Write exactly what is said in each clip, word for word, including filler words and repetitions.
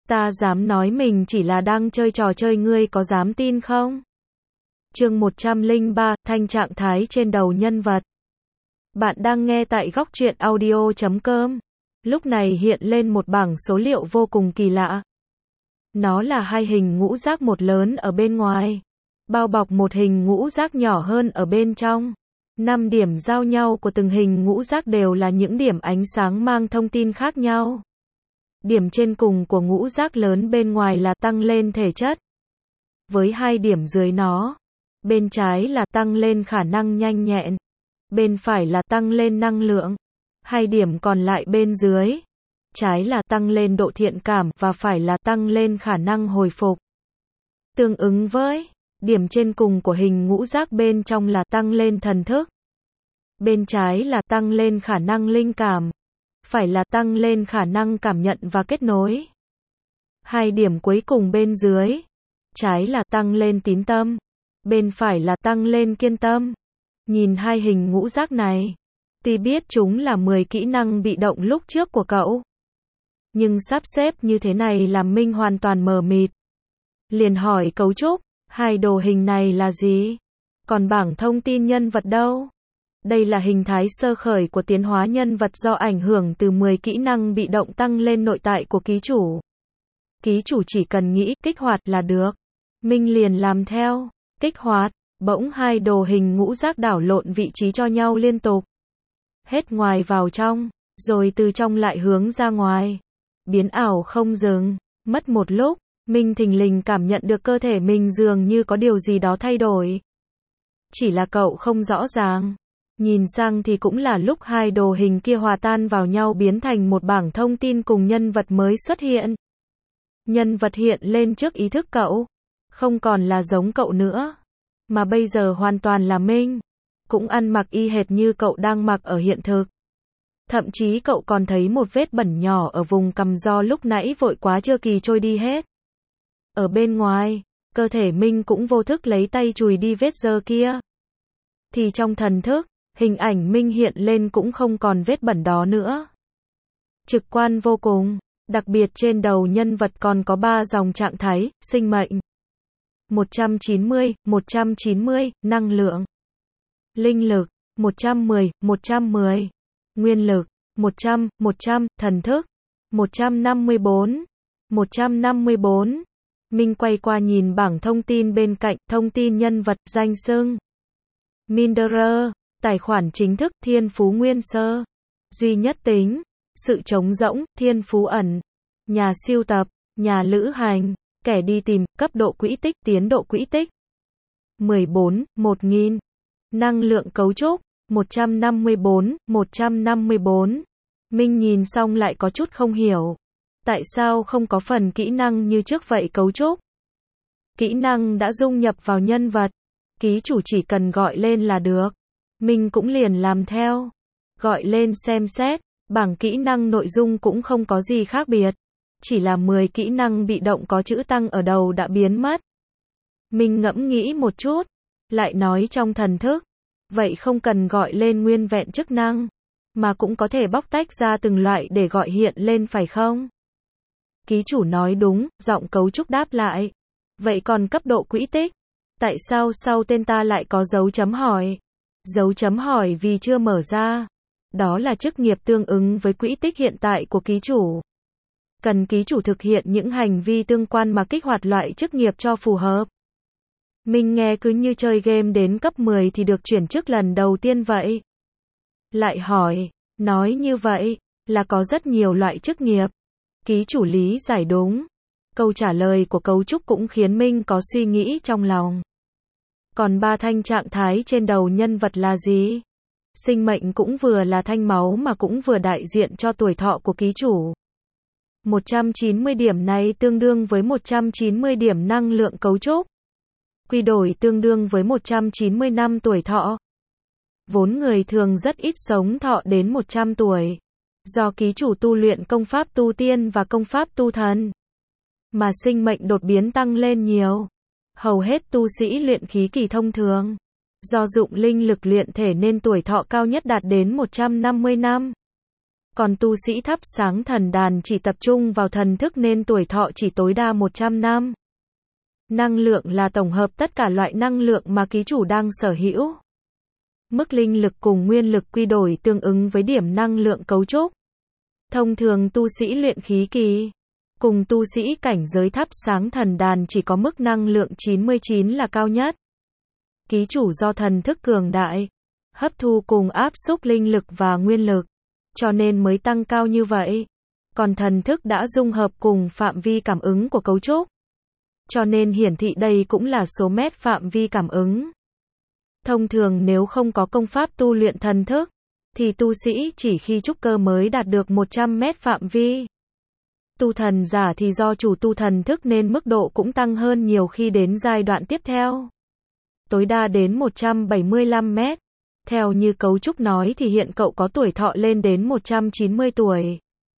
Ta dám nói mình chỉ là đang chơi trò chơi, ngươi có dám tin không? Chương một trăm lẻ ba, thanh trạng thái trên đầu nhân vật. Bạn đang nghe tại góc truyện audio chấm com. Lúc này hiện lên một bảng số liệu vô cùng kỳ lạ. Nó là hai hình ngũ giác, một lớn ở bên ngoài, bao bọc một hình ngũ giác nhỏ hơn ở bên trong. Năm điểm giao nhau của từng hình ngũ giác đều là những điểm ánh sáng mang thông tin khác nhau. Điểm trên cùng của ngũ giác lớn bên ngoài là tăng lên thể chất, với hai điểm dưới nó. Bên trái là tăng lên khả năng nhanh nhẹn, bên phải là tăng lên năng lượng. Hai điểm còn lại bên dưới, trái là tăng lên độ thiện cảm và phải là tăng lên khả năng hồi phục. Tương ứng với điểm trên cùng của hình ngũ giác bên trong là tăng lên thần thức. Bên trái là tăng lên khả năng linh cảm, phải là tăng lên khả năng cảm nhận và kết nối. Hai điểm cuối cùng bên dưới, trái là tăng lên tín tâm, bên phải là tăng lên kiên tâm. Nhìn hai hình ngũ giác này, tuy biết chúng là mười kỹ năng bị động lúc trước của cậu, nhưng sắp xếp như thế này làm Minh hoàn toàn mờ mịt. Liền hỏi cấu trúc, hai đồ hình này là gì? Còn bảng thông tin nhân vật đâu? Đây là hình thái sơ khởi của tiến hóa nhân vật do ảnh hưởng từ mười kỹ năng bị động tăng lên nội tại của ký chủ. Ký chủ chỉ cần nghĩ kích hoạt là được. Minh liền làm theo, kích hoạt, bỗng hai đồ hình ngũ giác đảo lộn vị trí cho nhau liên tục. Hết ngoài vào trong, rồi từ trong lại hướng ra ngoài. Biến ảo không dừng, mất một lúc, Minh thình lình cảm nhận được cơ thể mình dường như có điều gì đó thay đổi. Chỉ là cậu không rõ ràng. Nhìn sang thì cũng là lúc hai đồ hình kia hòa tan vào nhau biến thành một bảng thông tin cùng nhân vật mới xuất hiện. Nhân vật hiện lên trước ý thức cậu, không còn là giống cậu nữa, mà bây giờ hoàn toàn là Minh, cũng ăn mặc y hệt như cậu đang mặc ở hiện thực. Thậm chí cậu còn thấy một vết bẩn nhỏ ở vùng cằm do lúc nãy vội quá chưa kịp trôi đi hết. Ở bên ngoài, cơ thể Minh cũng vô thức lấy tay chùi đi vết dơ kia. Thì trong thần thức, hình ảnh Minh hiện lên cũng không còn vết bẩn đó nữa. Trực quan vô cùng, đặc biệt trên đầu nhân vật còn có ba dòng trạng thái, sinh mệnh. một trăm chín mươi, một trăm chín mươi, năng lượng. Linh lực, một trăm mười, một trăm mười. Nguyên lực, một trăm, một trăm, thần thức, một trăm năm mươi bốn, một trăm năm mươi bốn. Minh quay qua nhìn bảng thông tin bên cạnh, thông tin nhân vật, danh xưng. Minderer, tài khoản chính thức, thiên phú nguyên sơ. Duy nhất tính, sự trống rỗng, thiên phú ẩn. Nhà siêu tập, nhà lữ hành, kẻ đi tìm, cấp độ quỹ tích, tiến độ quỹ tích. mười bốn, một nghìn. Năng lượng cấu trúc, một trăm năm mươi bốn, một trăm năm mươi bốn. Minh nhìn xong lại có chút không hiểu. Tại sao không có phần kỹ năng như trước vậy cấu trúc? Kỹ năng đã dung nhập vào nhân vật, ký chủ chỉ cần gọi lên là được. Minh cũng liền làm theo. Gọi lên xem xét, bảng kỹ năng nội dung cũng không có gì khác biệt. Chỉ là mười kỹ năng bị động có chữ tăng ở đầu đã biến mất. Minh ngẫm nghĩ một chút, lại nói trong thần thức. Vậy không cần gọi lên nguyên vẹn chức năng, mà cũng có thể bóc tách ra từng loại để gọi hiện lên phải không? Ký chủ nói đúng, giọng cấu trúc đáp lại. Vậy còn cấp độ quỹ tích? Tại sao sau tên ta lại có dấu chấm hỏi? Dấu chấm hỏi vì chưa mở ra. Đó là chức nghiệp tương ứng với quỹ tích hiện tại của ký chủ. Cần ký chủ thực hiện những hành vi tương quan mà kích hoạt loại chức nghiệp cho phù hợp. Mình nghe cứ như chơi game đến cấp mười thì được chuyển chức lần đầu tiên vậy. Lại hỏi, nói như vậy, là có rất nhiều loại chức nghiệp. Ký chủ lý giải đúng. Câu trả lời của cấu trúc cũng khiến Minh có suy nghĩ trong lòng. Còn ba thanh trạng thái trên đầu nhân vật là gì? Sinh mệnh cũng vừa là thanh máu mà cũng vừa đại diện cho tuổi thọ của ký chủ. một trăm chín mươi điểm này tương đương với một trăm chín mươi điểm năng lượng cấu trúc. Quy đổi tương đương với một trăm chín mươi năm tuổi thọ. Vốn người thường rất ít sống thọ đến một trăm tuổi. Do ký chủ tu luyện công pháp tu tiên và công pháp tu thần, mà sinh mệnh đột biến tăng lên nhiều. Hầu hết tu sĩ luyện khí kỳ thông thường, do dụng linh lực luyện thể nên tuổi thọ cao nhất đạt đến một trăm năm mươi năm. Còn tu sĩ thắp sáng thần đàn chỉ tập trung vào thần thức nên tuổi thọ chỉ tối đa một trăm năm. Năng lượng là tổng hợp tất cả loại năng lượng mà ký chủ đang sở hữu. Mức linh lực cùng nguyên lực quy đổi tương ứng với điểm năng lượng cấu trúc. Thông thường tu sĩ luyện khí kỳ cùng tu sĩ cảnh giới thắp sáng thần đàn chỉ có mức năng lượng chín mươi chín là cao nhất. Ký chủ do thần thức cường đại, hấp thu cùng áp xúc linh lực và nguyên lực, cho nên mới tăng cao như vậy. Còn thần thức đã dung hợp cùng phạm vi cảm ứng của cấu trúc, cho nên hiển thị đây cũng là số mét phạm vi cảm ứng. Thông thường nếu không có công pháp tu luyện thần thức, thì tu sĩ chỉ khi trúc cơ mới đạt được một trăm mét phạm vi. Tu thần giả thì do chủ tu thần thức nên mức độ cũng tăng hơn nhiều khi đến giai đoạn tiếp theo. Tối đa đến một trăm bảy mươi lăm mét. Theo như cấu trúc nói thì hiện cậu có tuổi thọ lên đến một trăm chín mươi tuổi.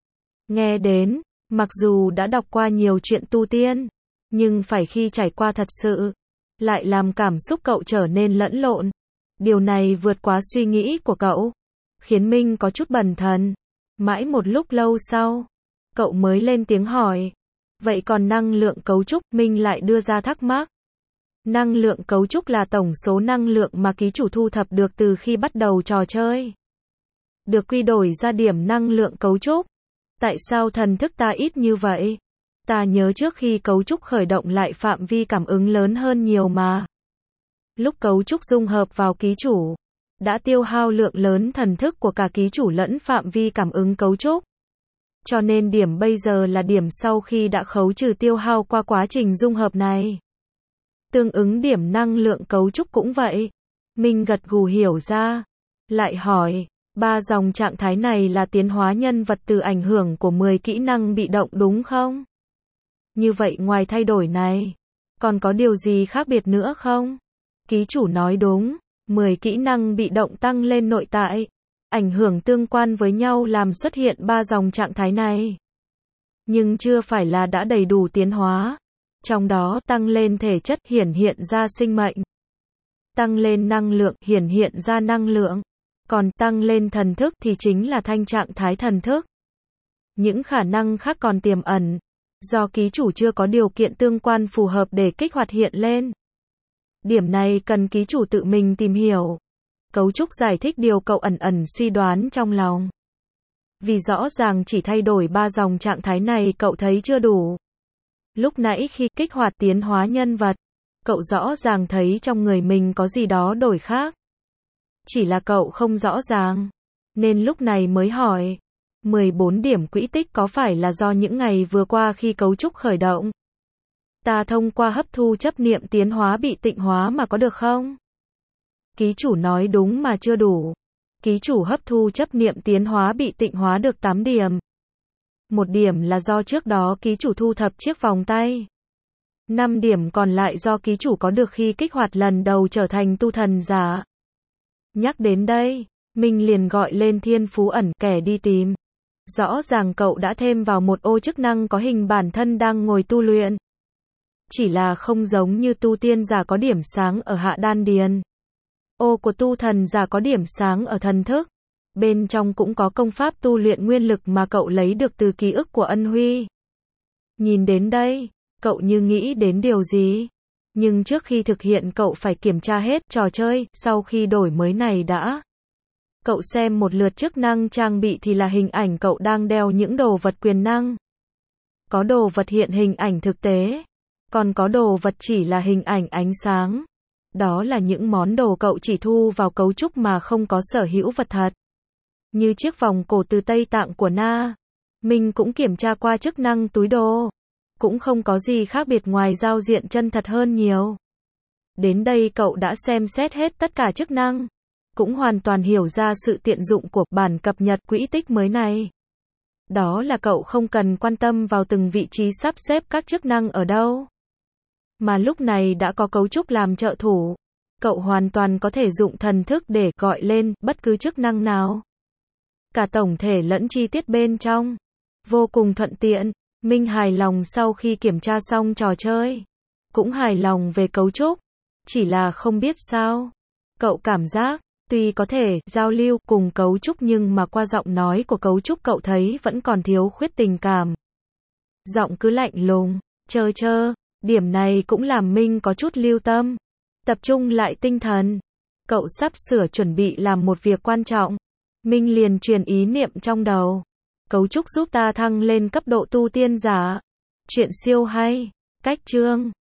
Nghe đến, mặc dù đã đọc qua nhiều chuyện tu tiên, nhưng phải khi trải qua thật sự, lại làm cảm xúc cậu trở nên lẫn lộn. Điều này vượt quá suy nghĩ của cậu, khiến Minh có chút bần thần. Mãi một lúc lâu sau, cậu mới lên tiếng hỏi. Vậy còn năng lượng cấu trúc, Minh lại đưa ra thắc mắc. Năng lượng cấu trúc là tổng số năng lượng mà ký chủ thu thập được từ khi bắt đầu trò chơi. Được quy đổi ra điểm năng lượng cấu trúc. Tại sao thần thức ta ít như vậy? Ta nhớ trước khi cấu trúc khởi động lại phạm vi cảm ứng lớn hơn nhiều mà. Lúc cấu trúc dung hợp vào ký chủ, đã tiêu hao lượng lớn thần thức của cả ký chủ lẫn phạm vi cảm ứng cấu trúc. Cho nên điểm bây giờ là điểm sau khi đã khấu trừ tiêu hao qua quá trình dung hợp này. Tương ứng điểm năng lượng cấu trúc cũng vậy. Minh gật gù hiểu ra. Lại hỏi, ba dòng trạng thái này là tiến hóa nhân vật từ ảnh hưởng của mười kỹ năng bị động đúng không? Như vậy ngoài thay đổi này, còn có điều gì khác biệt nữa không? Ký chủ nói đúng, mười kỹ năng bị động tăng lên nội tại, ảnh hưởng tương quan với nhau làm xuất hiện ba dòng trạng thái này. Nhưng chưa phải là đã đầy đủ tiến hóa. Trong đó tăng lên thể chất hiển hiện ra sinh mệnh, tăng lên năng lượng hiển hiện ra năng lượng, còn tăng lên thần thức thì chính là thanh trạng thái thần thức. Những khả năng khác còn tiềm ẩn, do ký chủ chưa có điều kiện tương quan phù hợp để kích hoạt hiện lên. Điểm này cần ký chủ tự mình tìm hiểu. Cấu trúc giải thích điều cậu ẩn ẩn suy đoán trong lòng. Vì rõ ràng chỉ thay đổi ba dòng trạng thái này cậu thấy chưa đủ. Lúc nãy khi kích hoạt tiến hóa nhân vật, cậu rõ ràng thấy trong người mình có gì đó đổi khác. Chỉ là cậu không rõ ràng, nên lúc này mới hỏi. mười bốn điểm quỹ tích có phải là do những ngày vừa qua khi cấu trúc khởi động? Ta thông qua hấp thu chấp niệm tiến hóa bị tịnh hóa mà có được không? Ký chủ nói đúng mà chưa đủ. Ký chủ hấp thu chấp niệm tiến hóa bị tịnh hóa được tám điểm. Một điểm là do trước đó ký chủ thu thập chiếc vòng tay. Năm điểm còn lại do ký chủ có được khi kích hoạt lần đầu trở thành tu thần giả. Nhắc đến đây, Minh liền gọi lên thiên phú ẩn kẻ đi tìm. Rõ ràng cậu đã thêm vào một ô chức năng có hình bản thân đang ngồi tu luyện. Chỉ là không giống như tu tiên giả có điểm sáng ở hạ đan điền. Ô của tu thần giả có điểm sáng ở thần thức. Bên trong cũng có công pháp tu luyện nguyên lực mà cậu lấy được từ ký ức của Ân Huy. Nhìn đến đây, cậu như nghĩ đến điều gì. Nhưng trước khi thực hiện cậu phải kiểm tra hết trò chơi, sau khi đổi mới này đã. Cậu xem một lượt chức năng trang bị thì là hình ảnh cậu đang đeo những đồ vật quyền năng. Có đồ vật hiện hình ảnh thực tế, còn có đồ vật chỉ là hình ảnh ánh sáng. Đó là những món đồ cậu chỉ thu vào cấu trúc mà không có sở hữu vật thật. Như chiếc vòng cổ từ Tây Tạng của Na. Mình cũng kiểm tra qua chức năng túi đồ. Cũng không có gì khác biệt ngoài giao diện chân thật hơn nhiều. Đến đây cậu đã xem xét hết tất cả chức năng. Cũng hoàn toàn hiểu ra sự tiện dụng của bản cập nhật quỹ tích mới này. Đó là cậu không cần quan tâm vào từng vị trí sắp xếp các chức năng ở đâu. Mà lúc này đã có cấu trúc làm trợ thủ. Cậu hoàn toàn có thể dụng thần thức để gọi lên bất cứ chức năng nào. Cả tổng thể lẫn chi tiết bên trong. Vô cùng thuận tiện. Minh hài lòng sau khi kiểm tra xong trò chơi. Cũng hài lòng về cấu trúc. Chỉ là không biết sao. Cậu cảm giác, Tuy có thể giao lưu cùng cấu trúc nhưng mà qua giọng nói của cấu trúc cậu thấy vẫn còn thiếu khuyết tình cảm. Giọng cứ lạnh lùng, trơ trơ. Điểm này cũng làm Minh có chút lưu tâm. Tập trung lại tinh thần. Cậu sắp sửa chuẩn bị làm một việc quan trọng. Minh liền truyền ý niệm trong đầu. Cấu trúc giúp ta thăng lên cấp độ tu tiên giả. Chuyện siêu hay. Cách chương.